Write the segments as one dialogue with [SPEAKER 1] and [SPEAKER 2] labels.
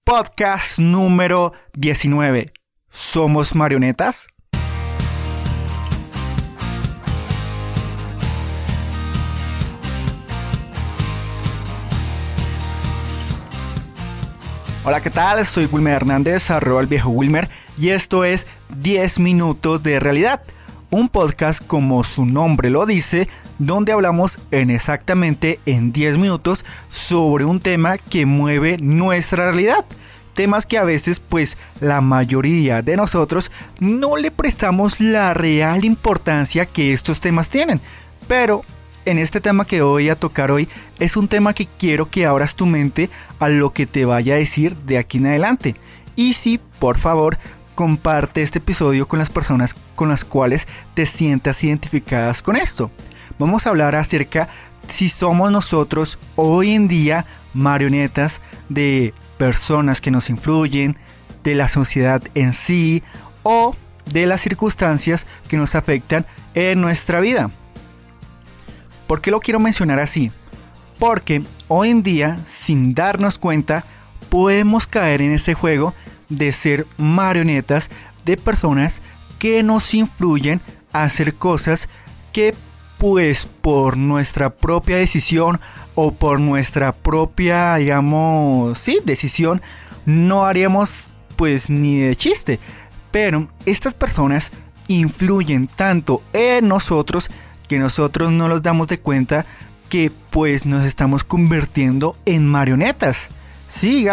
[SPEAKER 1] Podcast número 19. ¿Somos marionetas? Hola, ¿qué tal? Soy Wilmer Hernández, @elviejoWilmer, y esto es 10 minutos de realidad. Un podcast, como su nombre lo dice, donde hablamos exactamente en 10 minutos sobre un tema que mueve nuestra realidad. Temas que a veces, pues, la mayoría de nosotros no le prestamos la real importancia que estos temas tienen. Pero en este tema que voy a tocar hoy es un tema que quiero que abras tu mente a lo que te vaya a decir de aquí en adelante. Y sí, por favor, comparte este episodio con las personas con las cuales te sientas identificadas con esto. Vamos a hablar acerca si somos nosotros hoy en día marionetas de personas que nos influyen, de la sociedad en sí o de las circunstancias que nos afectan en nuestra vida. ¿Por qué lo quiero mencionar así? Porque hoy en día, sin darnos cuenta, podemos caer en ese juego de ser marionetas de personas que nos influyen a hacer cosas que, pues, por nuestra propia decisión o por nuestra propia, decisión, no haríamos, pues, ni de chiste. Pero estas personas influyen tanto en nosotros que nosotros no nos damos de cuenta que, pues, nos estamos convirtiendo en marionetas. Sí,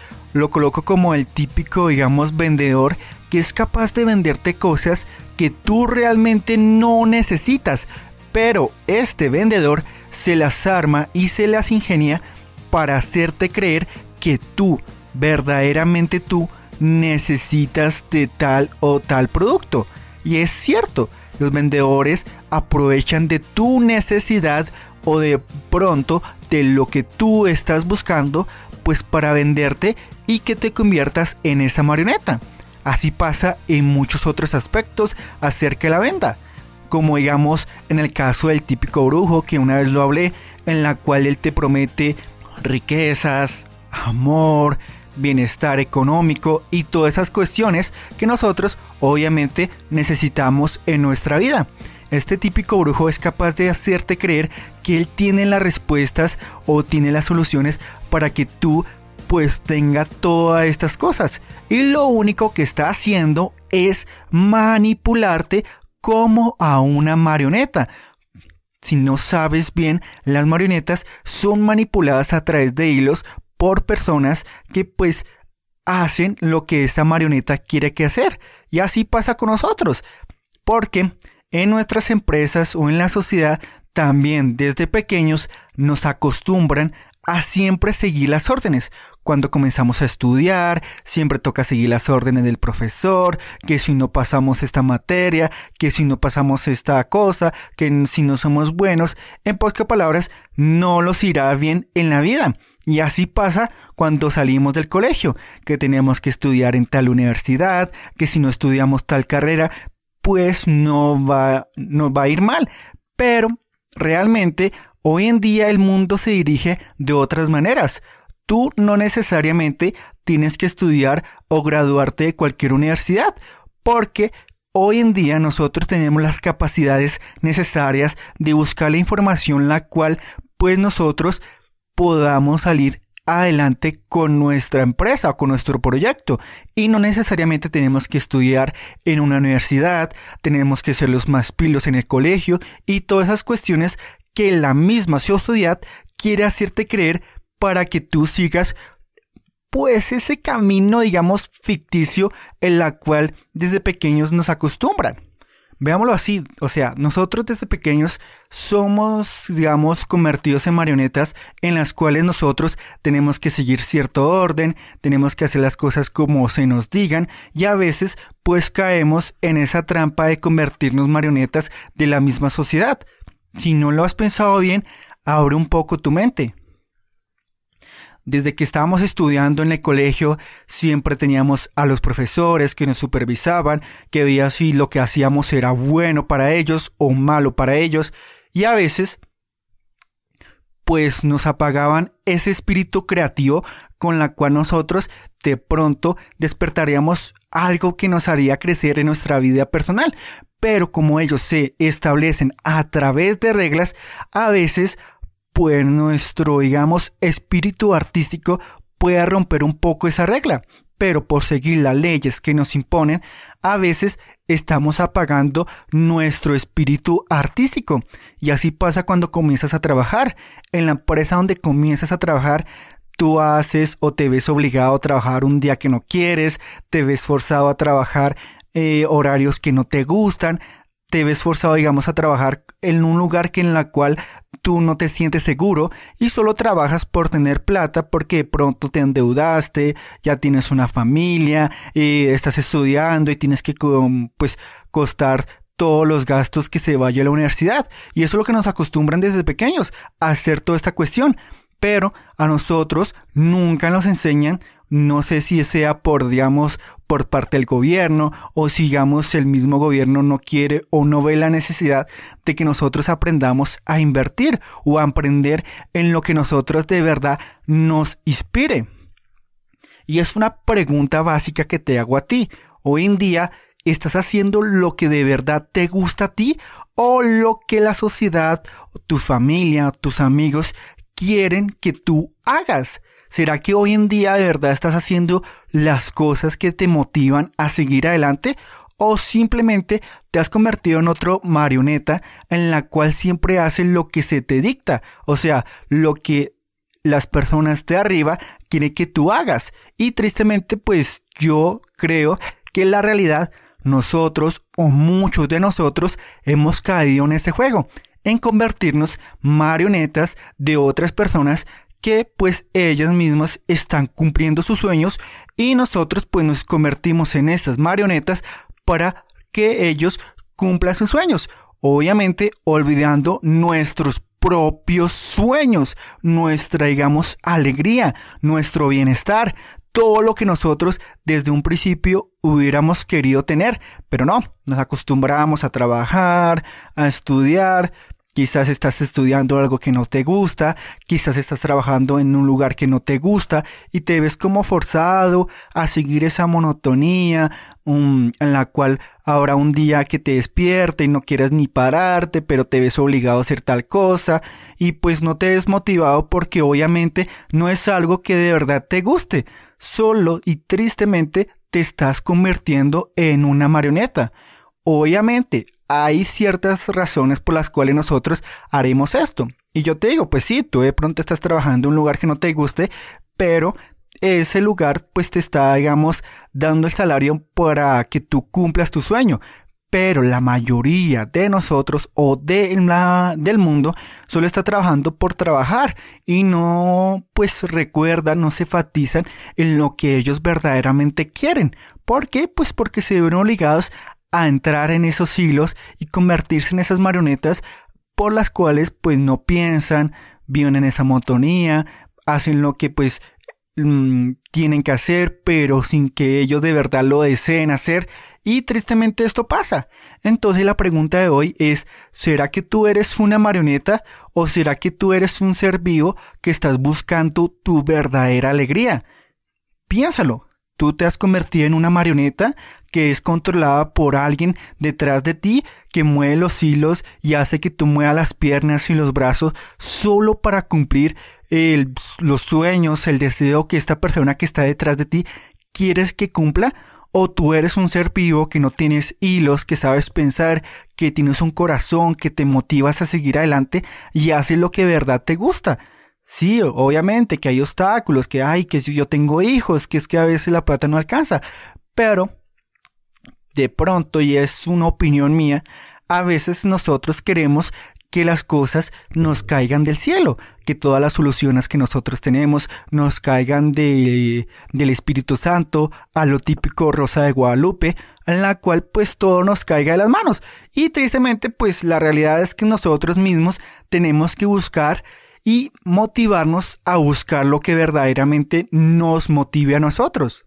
[SPEAKER 1] lo coloco como el típico, vendedor que es capaz de venderte cosas que tú realmente no necesitas, pero este vendedor se las arma y se las ingenia para hacerte creer que tú, verdaderamente tú, necesitas de tal o tal producto. Y es cierto, los vendedores aprovechan de tu necesidad o de pronto de lo que tú estás buscando, pues para venderte y que te conviertas en esa marioneta. Así pasa en muchos otros aspectos acerca de la venta, como en el caso del típico brujo que una vez lo hablé, en la cual él te promete riquezas, amor, bienestar económico y todas esas cuestiones que nosotros obviamente necesitamos en nuestra vida. Este típico brujo es capaz de hacerte creer que él tiene las respuestas o tiene las soluciones para que tú, pues, tenga todas estas cosas. Y lo único que está haciendo es manipularte como a una marioneta. Si no sabes bien, las marionetas son manipuladas a través de hilos por personas que, pues, hacen lo que esa marioneta quiere que hacer. Y así pasa con nosotros, porque en nuestras empresas o en la sociedad también desde pequeños nos acostumbran a siempre seguir las órdenes. Cuando comenzamos a estudiar, siempre toca seguir las órdenes del profesor, que si no pasamos esta materia, que si no pasamos esta cosa, que si no somos buenos, en pocas palabras, no nos irá bien en la vida. Y así pasa cuando salimos del colegio, que tenemos que estudiar en tal universidad, que si no estudiamos tal carrera, pues nos va a ir mal. Pero realmente hoy en día el mundo se dirige de otras maneras. Tú no necesariamente tienes que estudiar o graduarte de cualquier universidad, porque hoy en día nosotros tenemos las capacidades necesarias de buscar la información la cual, pues, nosotros podamos salir adelante con nuestra empresa o con nuestro proyecto, y no necesariamente tenemos que estudiar en una universidad, tenemos que ser los más pilos en el colegio y todas esas cuestiones que la misma sociedad quiere hacerte creer para que tú sigas, pues, ese camino, ficticio en la cual desde pequeños nos acostumbran. Veámoslo así, nosotros desde pequeños somos, convertidos en marionetas en las cuales nosotros tenemos que seguir cierto orden, tenemos que hacer las cosas como se nos digan, y a veces, pues, caemos en esa trampa de convertirnos marionetas de la misma sociedad. Si no lo has pensado bien, abre un poco tu mente. Desde que estábamos estudiando en el colegio, siempre teníamos a los profesores que nos supervisaban, que veían si lo que hacíamos era bueno para ellos o malo para ellos, y a veces, pues, nos apagaban ese espíritu creativo con la cual nosotros de pronto despertaríamos algo que nos haría crecer en nuestra vida personal. Pero como ellos se establecen a través de reglas, a veces pues nuestro, digamos, espíritu artístico puede romper un poco esa regla. Pero por seguir las leyes que nos imponen, a veces estamos apagando nuestro espíritu artístico. Y así pasa cuando comienzas a trabajar. En la empresa donde comienzas a trabajar, tú haces o te ves obligado a trabajar un día que no quieres, te ves forzado a trabajar horarios que no te gustan, te ves forzado, digamos, a trabajar en un lugar en la cual tú no te sientes seguro y solo trabajas por tener plata porque de pronto te endeudaste, ya tienes una familia, estás estudiando y tienes que pues costar todos los gastos que se vaya a la universidad. Y eso es lo que nos acostumbran desde pequeños, a hacer toda esta cuestión. Pero a nosotros nunca nos enseñan, no sé si sea por, digamos, por parte del gobierno o si, digamos, el mismo gobierno no quiere o no ve la necesidad de que nosotros aprendamos a invertir o a aprender en lo que nosotros de verdad nos inspire. Y es una pregunta básica que te hago a ti. Hoy en día, ¿estás haciendo lo que de verdad te gusta a ti o lo que la sociedad, tu familia, tus amigos quieren que tú hagas? ¿Será que hoy en día de verdad estás haciendo las cosas que te motivan a seguir adelante? ¿O simplemente te has convertido en otro marioneta en la cual siempre haces lo que se te dicta? O sea, lo que las personas de arriba quieren que tú hagas. Y tristemente, pues yo creo que en la realidad nosotros o muchos de nosotros hemos caído en ese juego, en convertirnos marionetas de otras personas que pues ellas mismas están cumpliendo sus sueños y nosotros pues nos convertimos en esas marionetas para que ellos cumplan sus sueños, obviamente olvidando nuestros propios sueños, nuestra, digamos, alegría, nuestro bienestar, todo lo que nosotros desde un principio hubiéramos querido tener, pero no, nos acostumbramos a trabajar, a estudiar. Quizás estás estudiando algo que no te gusta, quizás estás trabajando en un lugar que no te gusta y te ves como forzado a seguir esa monotonía en la cual habrá un día que te despierte y no quieras ni pararte, pero te ves obligado a hacer tal cosa y pues no te ves motivado porque obviamente no es algo que de verdad te guste, solo y tristemente te estás convirtiendo en una marioneta. Obviamente, hay ciertas razones por las cuales nosotros haremos esto. Y yo te digo, pues sí, tú de pronto estás trabajando en un lugar que no te guste, pero ese lugar pues te está, digamos, dando el salario para que tú cumplas tu sueño. Pero la mayoría de nosotros o del mundo solo está trabajando por trabajar y no pues recuerdan, no se enfatizan en lo que ellos verdaderamente quieren. ¿Por qué? Pues porque se ven obligados a entrar en esos hilos y convertirse en esas marionetas por las cuales pues no piensan, viven en esa monotonía, hacen lo que pues tienen que hacer, pero sin que ellos de verdad lo deseen hacer, y tristemente esto pasa. Entonces la pregunta de hoy es, ¿será que tú eres una marioneta o será que tú eres un ser vivo que estás buscando tu verdadera alegría? Piénsalo. Tú te has convertido en una marioneta que es controlada por alguien detrás de ti que mueve los hilos y hace que tú muevas las piernas y los brazos solo para cumplir los sueños, el deseo que esta persona que está detrás de ti quieres que cumpla. O tú eres un ser vivo que no tienes hilos, que sabes pensar, que tienes un corazón, que te motivas a seguir adelante y haces lo que de verdad te gusta. Sí, obviamente que hay obstáculos, que si yo tengo hijos, que es que a veces la plata no alcanza, pero de pronto, y es una opinión mía, a veces nosotros queremos que las cosas nos caigan del cielo, que todas las soluciones que nosotros tenemos nos caigan del Espíritu Santo, a lo típico Rosa de Guadalupe, en la cual pues todo nos caiga de las manos. Y tristemente pues la realidad es que nosotros mismos tenemos que buscar y motivarnos a buscar lo que verdaderamente nos motive a nosotros.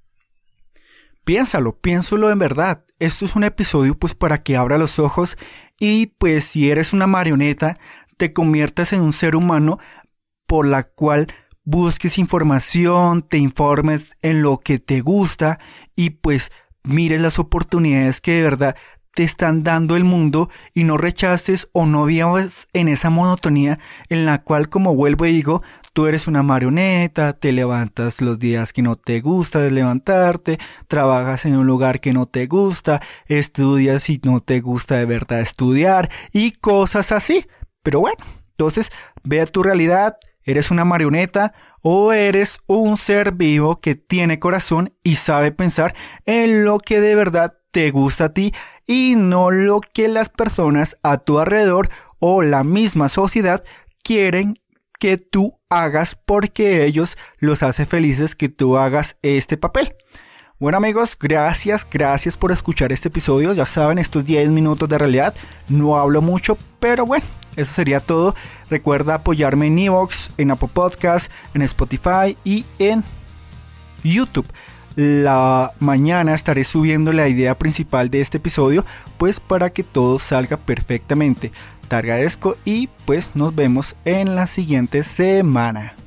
[SPEAKER 1] Piénsalo en verdad. Esto es un episodio pues para que abra los ojos y pues si eres una marioneta, te conviertas en un ser humano por la cual busques información, te informes en lo que te gusta y pues mires las oportunidades que de verdad te están dando el mundo y no rechaces o no vivas en esa monotonía en la cual, como vuelvo y digo, tú eres una marioneta, te levantas los días que no te gusta de levantarte, trabajas en un lugar que no te gusta, estudias y no te gusta de verdad estudiar y cosas así. Pero bueno, entonces ve a tu realidad, ¿eres una marioneta o eres un ser vivo que tiene corazón y sabe pensar en lo que de verdad te gusta a ti y no lo que las personas a tu alrededor o la misma sociedad quieren que tú hagas porque ellos los hace felices que tú hagas este papel? Bueno amigos, gracias por escuchar este episodio. Ya saben, estos 10 minutos de realidad, no hablo mucho, pero bueno, eso sería todo. Recuerda apoyarme en iVoox, en Apple Podcast, en Spotify y en YouTube. La mañana estaré subiendo la idea principal de este episodio, pues para que todo salga perfectamente. Te agradezco y pues nos vemos en la siguiente semana.